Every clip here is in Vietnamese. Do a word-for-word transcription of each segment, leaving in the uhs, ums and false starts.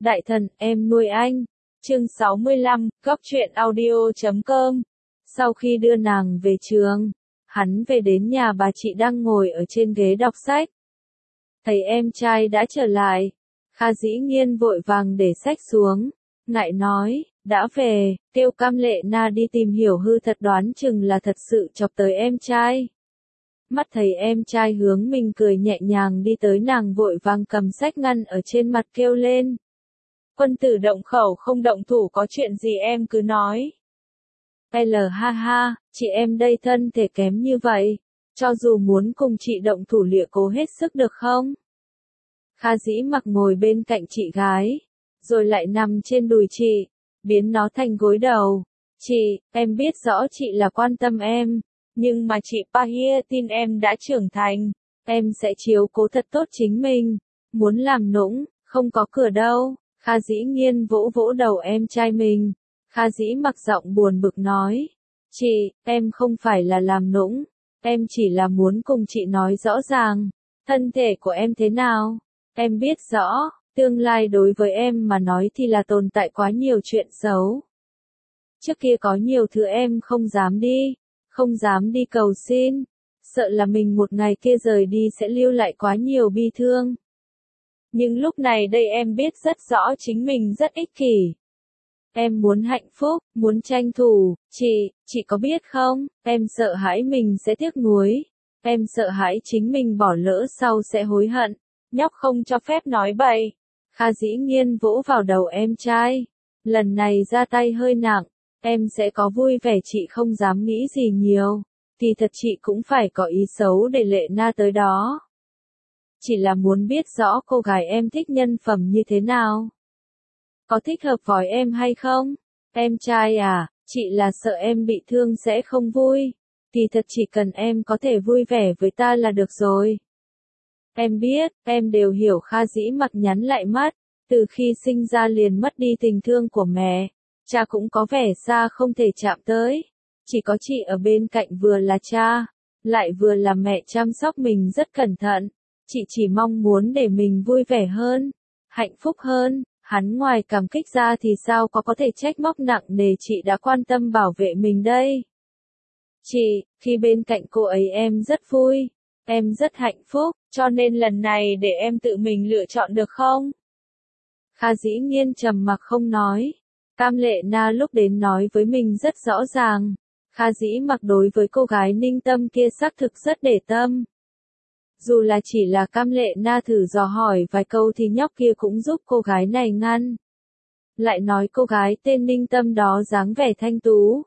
Đại thần, em nuôi anh. Chương sáu mươi lăm, góc truyện audio chấm com. Sau khi đưa nàng về trường, hắn về đến nhà bà chị đang ngồi ở trên ghế đọc sách. Thấy em trai đã trở lại, Kha Dĩ Nhiên vội vàng để sách xuống, ngại nói, đã về, kêu Cam Lệ Na đi tìm hiểu hư thật, đoán chừng là thật sự chọc tới em trai. Mắt thấy em trai hướng mình cười nhẹ nhàng đi tới, nàng vội vàng cầm sách ngăn ở trên mặt kêu lên. Quân tử động khẩu không động thủ, có chuyện gì em cứ nói. L ha ha, chị em đây thân thể kém như vậy, cho dù muốn cùng chị động thủ liệu cố hết sức được không? Kha Dĩ Mặc ngồi bên cạnh chị gái, rồi lại nằm trên đùi chị, biến nó thành gối đầu. Chị, em biết rõ chị là quan tâm em, nhưng mà chị Pahia tin em đã trưởng thành, em sẽ chiếu cố thật tốt chính mình, muốn làm nũng, không có cửa đâu. Kha Dĩ Nhiên vỗ vỗ đầu em trai mình. Kha Dĩ Mặc giọng buồn bực nói, chị, em không phải là làm nũng, em chỉ là muốn cùng chị nói rõ ràng, thân thể của em thế nào, em biết rõ, tương lai đối với em mà nói thì là tồn tại quá nhiều chuyện xấu. Trước kia có nhiều thứ em không dám đi, không dám đi cầu xin, sợ là mình một ngày kia rời đi sẽ lưu lại quá nhiều bi thương. Nhưng lúc này đây em biết rất rõ chính mình rất ích kỷ. Em muốn hạnh phúc, muốn tranh thủ, chị, chị có biết không, em sợ hãi mình sẽ tiếc nuối, em sợ hãi chính mình bỏ lỡ sau sẽ hối hận, nhóc không cho phép nói bậy. Kha Dĩ Nhiên vỗ vào đầu em trai, lần này ra tay hơi nặng, em sẽ có vui vẻ, chị không dám nghĩ gì nhiều, thì thật chị cũng phải có ý xấu để Lệ Na tới đó. Chỉ là muốn biết rõ cô gái em thích nhân phẩm như thế nào. Có thích hợp với em hay không? Em trai à, chị là sợ em bị thương sẽ không vui. Thì thật chỉ cần em có thể vui vẻ với ta là được rồi. Em biết, em đều hiểu. Kha Dĩ Mặc nhắn lại mắt. Từ khi sinh ra liền mất đi tình thương của mẹ. Cha cũng có vẻ xa không thể chạm tới. Chỉ có chị ở bên cạnh vừa là cha, lại vừa là mẹ chăm sóc mình rất cẩn thận. Chị chỉ mong muốn để mình vui vẻ hơn, hạnh phúc hơn. Hắn ngoài cảm kích ra thì sao có có thể trách móc nặng nề chị đã quan tâm bảo vệ mình đây. Chị, khi bên cạnh cô ấy em rất vui, em rất hạnh phúc, cho nên lần này để em tự mình lựa chọn được không? Kha Dĩ Nhiên trầm mặc không nói. Cam Lệ Na lúc đến nói với mình rất rõ ràng. Kha Dĩ Mặc đối với cô gái Ninh Tâm kia xác thực rất để tâm. Dù là chỉ là Cam Lệ Na thử dò hỏi vài câu thì nhóc kia cũng giúp cô gái này ngăn. Lại nói cô gái tên Ninh Tâm đó dáng vẻ thanh tú,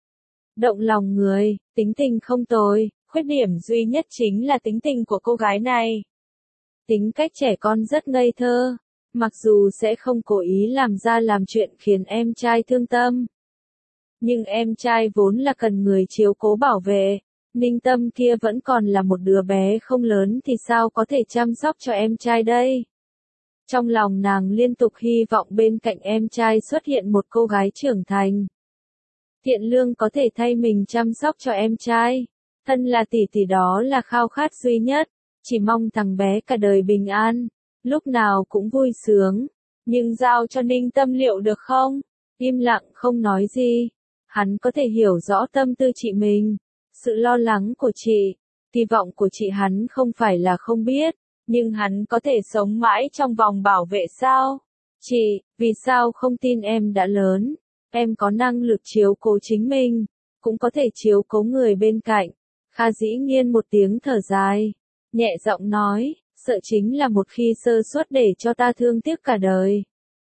động lòng người, tính tình không tồi, khuyết điểm duy nhất chính là tính tình của cô gái này. Tính cách trẻ con rất ngây thơ, mặc dù sẽ không cố ý làm ra làm chuyện khiến em trai thương tâm. Nhưng em trai vốn là cần người chiếu cố bảo vệ. Ninh Tâm kia vẫn còn là một đứa bé không lớn thì sao có thể chăm sóc cho em trai đây. Trong lòng nàng liên tục hy vọng bên cạnh em trai xuất hiện một cô gái trưởng thành, thiện lương có thể thay mình chăm sóc cho em trai. Thân là tỷ tỷ đó là khao khát duy nhất, chỉ mong thằng bé cả đời bình an, lúc nào cũng vui sướng. Nhưng giao cho Ninh Tâm liệu được không? Im lặng không nói gì. Hắn có thể hiểu rõ tâm tư chị mình. Sự lo lắng của chị, kỳ vọng của chị hắn không phải là không biết, nhưng hắn có thể sống mãi trong vòng bảo vệ sao? Chị, vì sao không tin em đã lớn, em có năng lực chiếu cố chính mình, cũng có thể chiếu cố người bên cạnh. Kha Dĩ Nhiên một tiếng thở dài, nhẹ giọng nói, sợ chính là một khi sơ suất để cho ta thương tiếc cả đời.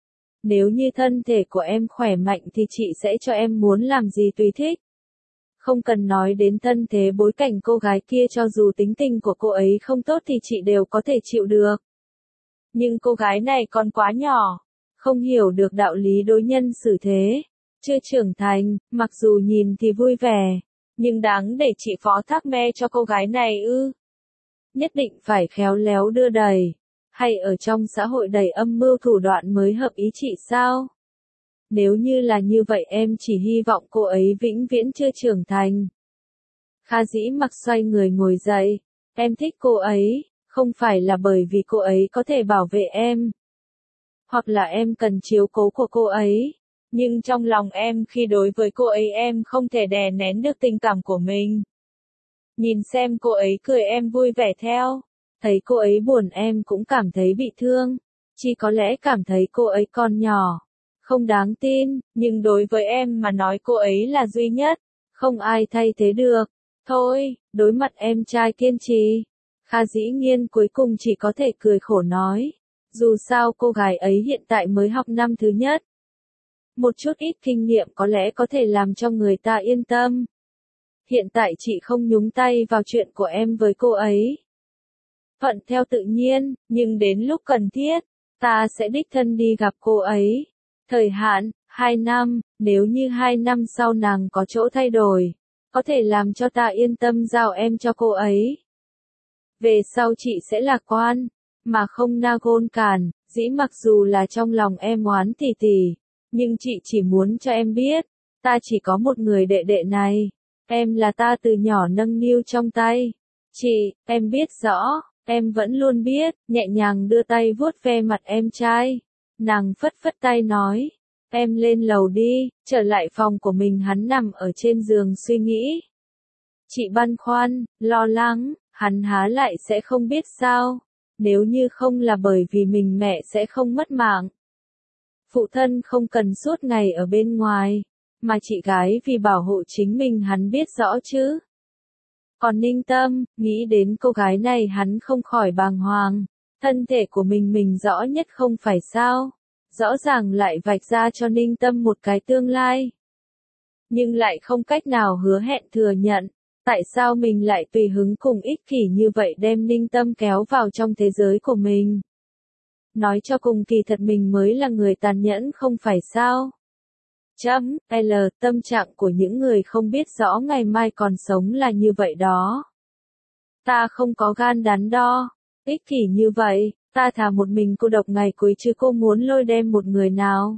Nếu như thân thể của em khỏe mạnh thì chị sẽ cho em muốn làm gì tùy thích. Không cần nói đến thân thế bối cảnh cô gái kia, cho dù tính tình của cô ấy không tốt thì chị đều có thể chịu được. Nhưng cô gái này còn quá nhỏ, không hiểu được đạo lý đối nhân xử thế, chưa trưởng thành, mặc dù nhìn thì vui vẻ, nhưng đáng để chị phó thác me cho cô gái này ư? Nhất định phải khéo léo đưa đẩy, hay ở trong xã hội đầy âm mưu thủ đoạn mới hợp ý chị sao? Nếu như là như vậy em chỉ hy vọng cô ấy vĩnh viễn chưa trưởng thành. Kha Dĩ Mặc xoay người ngồi dậy. Em thích cô ấy, không phải là bởi vì cô ấy có thể bảo vệ em, hoặc là em cần chiếu cố của cô ấy. Nhưng trong lòng em khi đối với cô ấy em không thể đè nén được tình cảm của mình. Nhìn xem cô ấy cười em vui vẻ theo. Thấy cô ấy buồn em cũng cảm thấy bị thương. Chỉ có lẽ cảm thấy cô ấy còn nhỏ. Không đáng tin, nhưng đối với em mà nói cô ấy là duy nhất. Không ai thay thế được. Thôi, đối mặt em trai kiên trì. Kha dĩ nhiên cuối cùng chỉ có thể cười khổ nói. Dù sao cô gái ấy hiện tại mới học năm thứ nhất. Một chút ít kinh nghiệm có lẽ có thể làm cho người ta yên tâm. Hiện tại chị không nhúng tay vào chuyện của em với cô ấy. Thuận theo tự nhiên, nhưng đến lúc cần thiết, ta sẽ đích thân đi gặp cô ấy. Thời hạn, hai năm, nếu như hai năm sau nàng có chỗ thay đổi, có thể làm cho ta yên tâm giao em cho cô ấy. Về sau chị sẽ lạc quan, mà không na gôn càn, dĩ mặc dù là trong lòng em oán tỉ tỉ, nhưng chị chỉ muốn cho em biết, ta chỉ có một người đệ đệ này, em là ta từ nhỏ nâng niu trong tay. Chị, em biết rõ, em vẫn luôn biết, nhẹ nhàng đưa tay vuốt ve mặt em trai. Nàng phất phất tay nói, em lên lầu đi, trở lại phòng của mình hắn nằm ở trên giường suy nghĩ. Chị băn khoăn, lo lắng, hắn há lại sẽ không biết sao, nếu như không là bởi vì mình mẹ sẽ không mất mạng. Phụ thân không cần suốt ngày ở bên ngoài, mà chị gái vì bảo hộ chính mình hắn biết rõ chứ. Còn Ninh Tâm, nghĩ đến cô gái này hắn không khỏi bàng hoàng, thân thể của mình mình rõ nhất không phải sao, rõ ràng lại vạch ra cho Ninh Tâm một cái tương lai. Nhưng lại không cách nào hứa hẹn thừa nhận, tại sao mình lại tùy hứng cùng ích kỷ như vậy đem Ninh Tâm kéo vào trong thế giới của mình. Nói cho cùng kỳ thật mình mới là người tàn nhẫn không phải sao. Chấm, L, tâm trạng của những người không biết rõ ngày mai còn sống là như vậy đó. Ta không có gan đắn đo, ích kỷ như vậy, ta thà một mình cô độc ngày cuối chứ cô muốn lôi đem một người nào.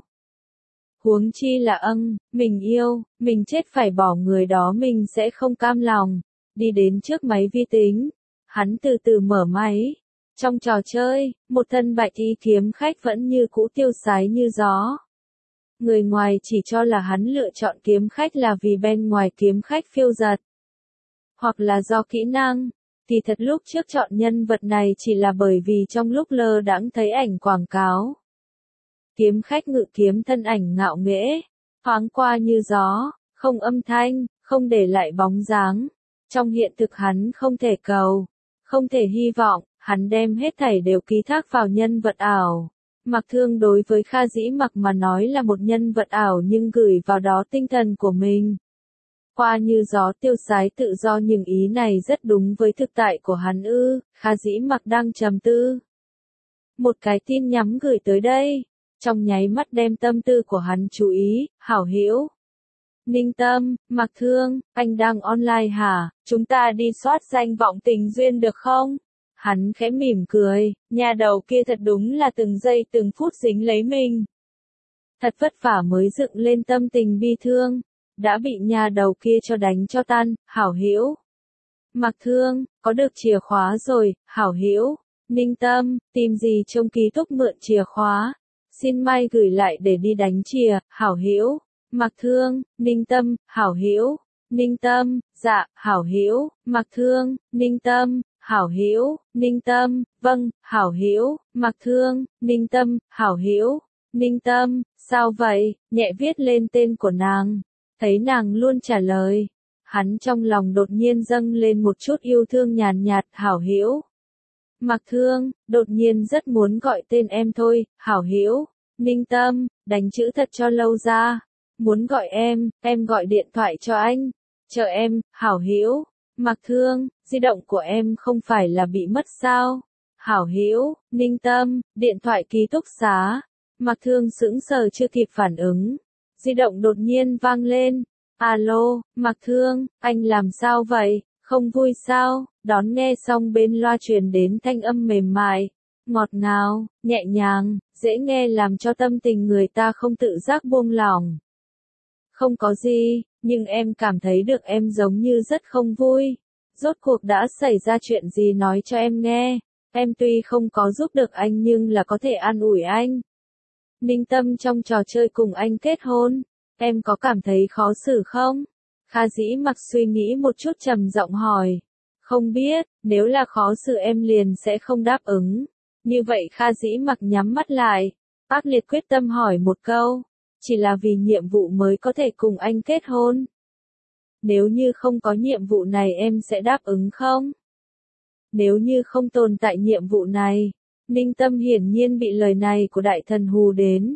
Huống chi là âng, mình yêu, mình chết phải bỏ người đó mình sẽ không cam lòng. Đi đến trước máy vi tính, hắn từ từ mở máy. Trong trò chơi, một thân bạch y kiếm khách vẫn như cũ tiêu sái như gió. Người ngoài chỉ cho là hắn lựa chọn kiếm khách là vì bên ngoài kiếm khách phiêu giật. Hoặc là do kỹ năng, thì thật lúc trước chọn nhân vật này chỉ là bởi vì trong lúc lơ đãng thấy ảnh quảng cáo. Kiếm khách ngự kiếm thân ảnh ngạo nghễ, thoáng qua như gió, không âm thanh, không để lại bóng dáng. Trong hiện thực hắn không thể cầu, không thể hy vọng, hắn đem hết thảy đều ký thác vào nhân vật ảo. Mặc Thương đối với Kha Dĩ Mặc mà nói là một nhân vật ảo nhưng gửi vào đó tinh thần của mình. Qua như gió tiêu sái tự do nhưng ý này rất đúng với thực tại của hắn ư, Kha Dĩ Mặc đang trầm tư. Một cái tin nhắn gửi tới đây, trong nháy mắt đem tâm tư của hắn chú ý, hảo hữu. Ninh Tâm, Mặc Thương, anh đang online hả, chúng ta đi soát danh vọng tình duyên được không? Hắn khẽ mỉm cười, nhà đầu kia thật đúng là từng giây từng phút dính lấy mình. Thật vất vả mới dựng lên tâm tình bi thương, đã bị nhà đầu kia cho đánh cho tan, hảo hữu. Mặc Thương, có được chìa khóa rồi, hảo hữu. Ninh Tâm, tìm gì trong ký túc mượn chìa khóa, xin may gửi lại để đi đánh chìa, hảo hữu. Mặc Thương, Ninh Tâm, hảo hữu. Ninh Tâm, dạ, hảo hữu. Mặc Thương, Ninh Tâm, hảo hữu. Ninh Tâm, vâng, hảo hữu. Mặc Thương, Ninh Tâm, hảo hữu. Ninh Tâm, sao vậy? Nhẹ viết lên tên của nàng. Thấy nàng luôn trả lời, hắn trong lòng đột nhiên dâng lên một chút yêu thương nhàn nhạt, hảo hữu. Mặc Thương, đột nhiên rất muốn gọi tên em thôi, hảo hữu. Ninh Tâm, đánh chữ thật cho lâu ra. Muốn gọi em, em gọi điện thoại cho anh. Chờ em, hảo hữu. Mặc Thương, di động của em không phải là bị mất sao? Hảo hữu, Ninh Tâm, điện thoại ký túc xá. Mặc Thương sững sờ chưa kịp phản ứng. Di động đột nhiên vang lên. Alo, Mặc Thương, anh làm sao vậy? Không vui sao? Đón nghe xong bên loa truyền đến thanh âm mềm mại, ngọt ngào, nhẹ nhàng, dễ nghe làm cho tâm tình người ta không tự giác buông lỏng. Không có gì, nhưng em cảm thấy được em giống như rất không vui. Rốt cuộc đã xảy ra chuyện gì nói cho em nghe. Em tuy không có giúp được anh nhưng là có thể an ủi anh. Ninh Tâm trong trò chơi cùng anh kết hôn, em có cảm thấy khó xử không? Kha Dĩ Mặc suy nghĩ một chút trầm giọng hỏi. Không biết, nếu là khó xử em liền sẽ không đáp ứng. Như vậy Kha Dĩ Mặc nhắm mắt lại, ác liệt quyết tâm hỏi một câu. Chỉ là vì nhiệm vụ mới có thể cùng anh kết hôn. Nếu như không có nhiệm vụ này em sẽ đáp ứng không? Nếu như không tồn tại nhiệm vụ này, Ninh Tâm hiển nhiên bị lời này của đại thần hù đến.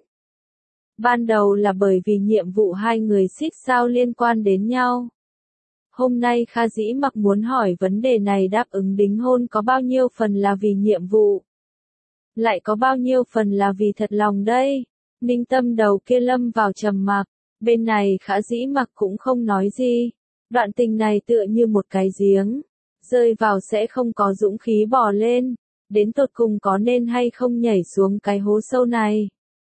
Ban đầu là bởi vì nhiệm vụ hai người xích sao liên quan đến nhau. Hôm nay Kha Dĩ Mặc muốn hỏi vấn đề này đáp ứng đính hôn có bao nhiêu phần là vì nhiệm vụ. Lại có bao nhiêu phần là vì thật lòng đây? Ninh Tâm đầu kia lâm vào trầm mặc, bên này Kha Dĩ Mặc cũng không nói gì. Đoạn tình này tựa như một cái giếng, rơi vào sẽ không có dũng khí bò lên, đến tột cùng có nên hay không nhảy xuống cái hố sâu này.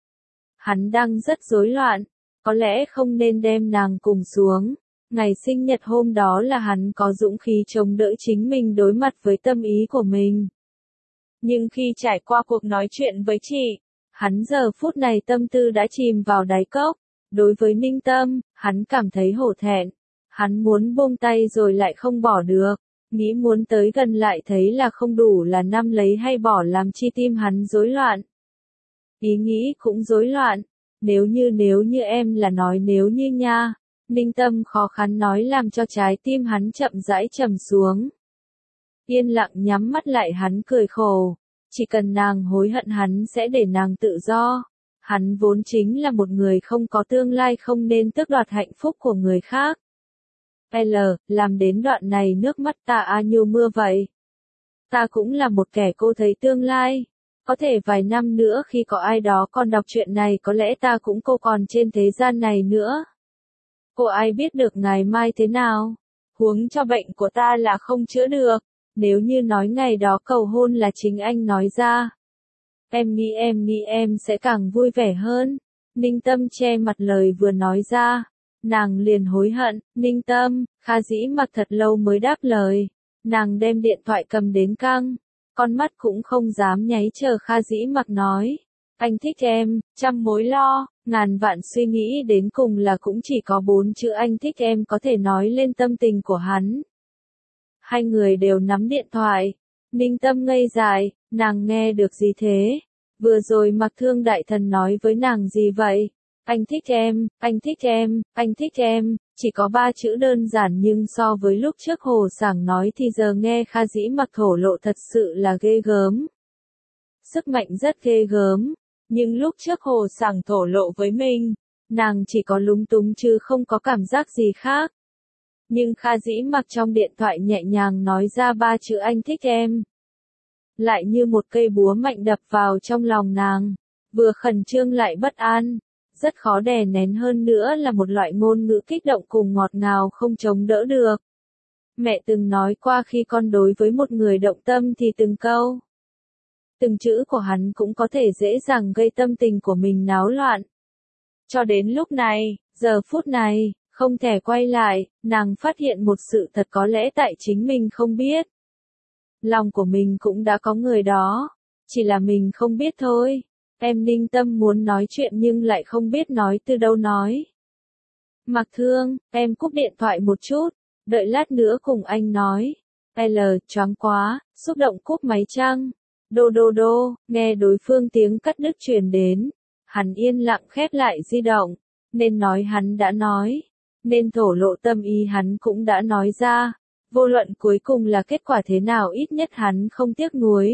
Hắn đang rất rối loạn, có lẽ không nên đem nàng cùng xuống. Ngày sinh nhật hôm đó là hắn có dũng khí chống đỡ chính mình đối mặt với tâm ý của mình. Nhưng khi trải qua cuộc nói chuyện với chị, hắn giờ phút này tâm tư đã chìm vào đáy cốc. Đối với Ninh Tâm, hắn cảm thấy hổ thẹn. Hắn muốn buông tay rồi lại không bỏ được. Nghĩ muốn tới gần lại thấy là không đủ là năm lấy hay bỏ làm chi tim hắn rối loạn. Ý nghĩ cũng rối loạn. Nếu như nếu như em là nói nếu như nha. Ninh Tâm khó khăn nói làm cho trái tim hắn chậm rãi trầm xuống. Yên lặng nhắm mắt lại hắn cười khổ. Chỉ cần nàng hối hận hắn sẽ để nàng tự do. Hắn vốn chính là một người không có tương lai không nên tước đoạt hạnh phúc của người khác. L, làm đến đoạn này nước mắt ta a như mưa vậy. Ta cũng là một kẻ cô thấy tương lai. Có thể vài năm nữa khi có ai đó còn đọc chuyện này có lẽ ta cũng cô còn trên thế gian này nữa. Cô ai biết được ngày mai thế nào? Huống cho bệnh của ta là không chữa được. Nếu như nói ngày đó cầu hôn là chính anh nói ra. Em nghĩ em nghĩ em sẽ càng vui vẻ hơn. Ninh Tâm che mặt lời vừa nói ra. Nàng liền hối hận. Ninh Tâm, Kha Dĩ Mặc thật lâu mới đáp lời. Nàng đem điện thoại cầm đến căng. Con mắt cũng không dám nháy chờ Kha Dĩ Mặc nói. Anh thích em, trăm mối lo, ngàn vạn suy nghĩ đến cùng là cũng chỉ có bốn chữ anh thích em có thể nói lên tâm tình của hắn. Hai người đều nắm điện thoại. Ninh Tâm ngây dại, nàng nghe được gì thế? Vừa rồi Mặc Thương đại thần nói với nàng gì vậy? Anh thích em, anh thích em, anh thích em, chỉ có ba chữ đơn giản nhưng so với lúc trước Hồ Sảng nói thì giờ nghe Kha Dĩ Mặc thổ lộ thật sự là ghê gớm. Sức mạnh rất ghê gớm, nhưng lúc trước Hồ Sảng thổ lộ với mình, nàng chỉ có lúng túng chứ không có cảm giác gì khác. Nhưng Kha Dĩ Mặc trong điện thoại nhẹ nhàng nói ra ba chữ anh thích em. Lại như một cây búa mạnh đập vào trong lòng nàng, vừa khẩn trương lại bất an. Rất khó đè nén hơn nữa là một loại ngôn ngữ kích động cùng ngọt ngào không chống đỡ được. Mẹ từng nói qua khi con đối với một người động tâm thì từng câu, từng chữ của hắn cũng có thể dễ dàng gây tâm tình của mình náo loạn. Cho đến lúc này, giờ phút này, không thể quay lại, nàng phát hiện một sự thật có lẽ tại chính mình không biết. Lòng của mình cũng đã có người đó, chỉ là mình không biết thôi. Em Ninh Tâm muốn nói chuyện nhưng lại không biết nói từ đâu nói. Mặc Thương, em cúp điện thoại một chút, đợi lát nữa cùng anh nói. L, choáng quá, xúc động cúp máy chăng? Đô đô đô, nghe đối phương tiếng cắt đứt truyền đến. Hắn yên lặng khép lại di động. Nên nói hắn đã nói. Nên thổ lộ tâm ý hắn cũng đã nói ra. Vô luận cuối cùng là kết quả thế nào ít nhất hắn không tiếc nuối.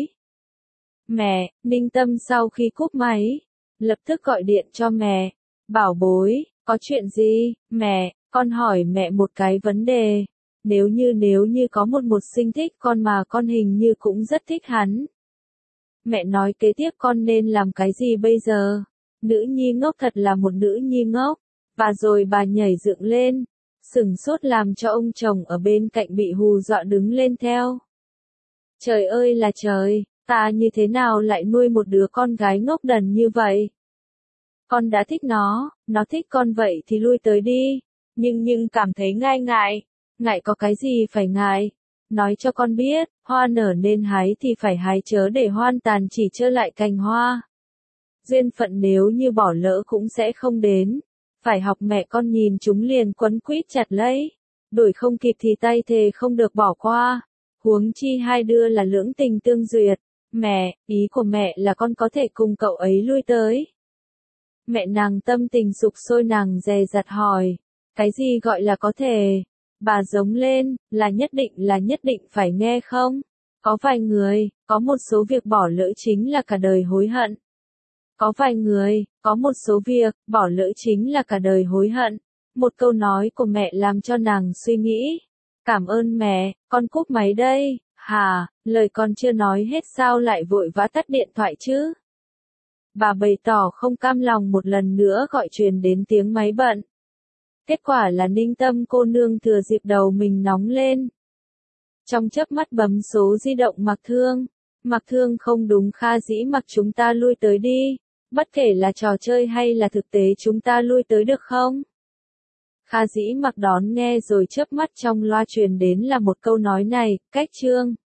Mẹ, Ninh Tâm sau khi cúp máy, lập tức gọi điện cho mẹ. Bảo bối, có chuyện gì? Mẹ, con hỏi mẹ một cái vấn đề. Nếu như nếu như có một một sinh thích con mà con hình như cũng rất thích hắn. Mẹ nói kế tiếp con nên làm cái gì bây giờ? Nữ nhi ngốc thật là một nữ nhi ngốc. Và rồi bà nhảy dựng lên, sửng sốt làm cho ông chồng ở bên cạnh bị hù dọa đứng lên theo. Trời ơi là trời! Ta như thế nào lại nuôi một đứa con gái ngốc đần như vậy? Con đã thích nó, nó thích con vậy thì lui tới đi. Nhưng nhưng cảm thấy ngai ngại. Ngại có cái gì phải ngại? Nói cho con biết, hoa nở nên hái thì phải hái chớ để hoan tàn chỉ trơ lại cành hoa. Duyên phận nếu như bỏ lỡ cũng sẽ không đến. Phải học mẹ con nhìn chúng liền quấn quýt chặt lấy. Đuổi không kịp thì tay thề không được bỏ qua. Huống chi hai đứa là lưỡng tình tương duyệt. Mẹ, ý của mẹ là con có thể cùng cậu ấy lui tới. Mẹ nàng tâm tình sục sôi, nàng dè dặt hỏi. Cái gì gọi là có thể? Bà giống lên, là nhất định là nhất định phải nghe không? Có vài người, có một số việc bỏ lỡ chính là cả đời hối hận. Có vài người, có một số việc, bỏ lỡ chính là cả đời hối hận. Một câu nói của mẹ làm cho nàng suy nghĩ. Cảm ơn mẹ, con cúp máy đây. Hà, lời con chưa nói hết sao lại vội vã tắt điện thoại chứ? Bà bày tỏ không cam lòng, một lần nữa gọi truyền đến tiếng máy bận. Kết quả là Ninh Tâm cô nương thừa dịp đầu mình nóng lên. Trong chớp mắt bấm số di động Mạc Thương. Mạc Thương không đúng, Kha Dĩ Mặc chúng ta lui tới đi. Bất kể là trò chơi hay là thực tế chúng ta lui tới được không? Kha Dĩ Mặc đón nghe rồi chớp mắt, trong loa truyền đến là một câu nói này, cách Trương.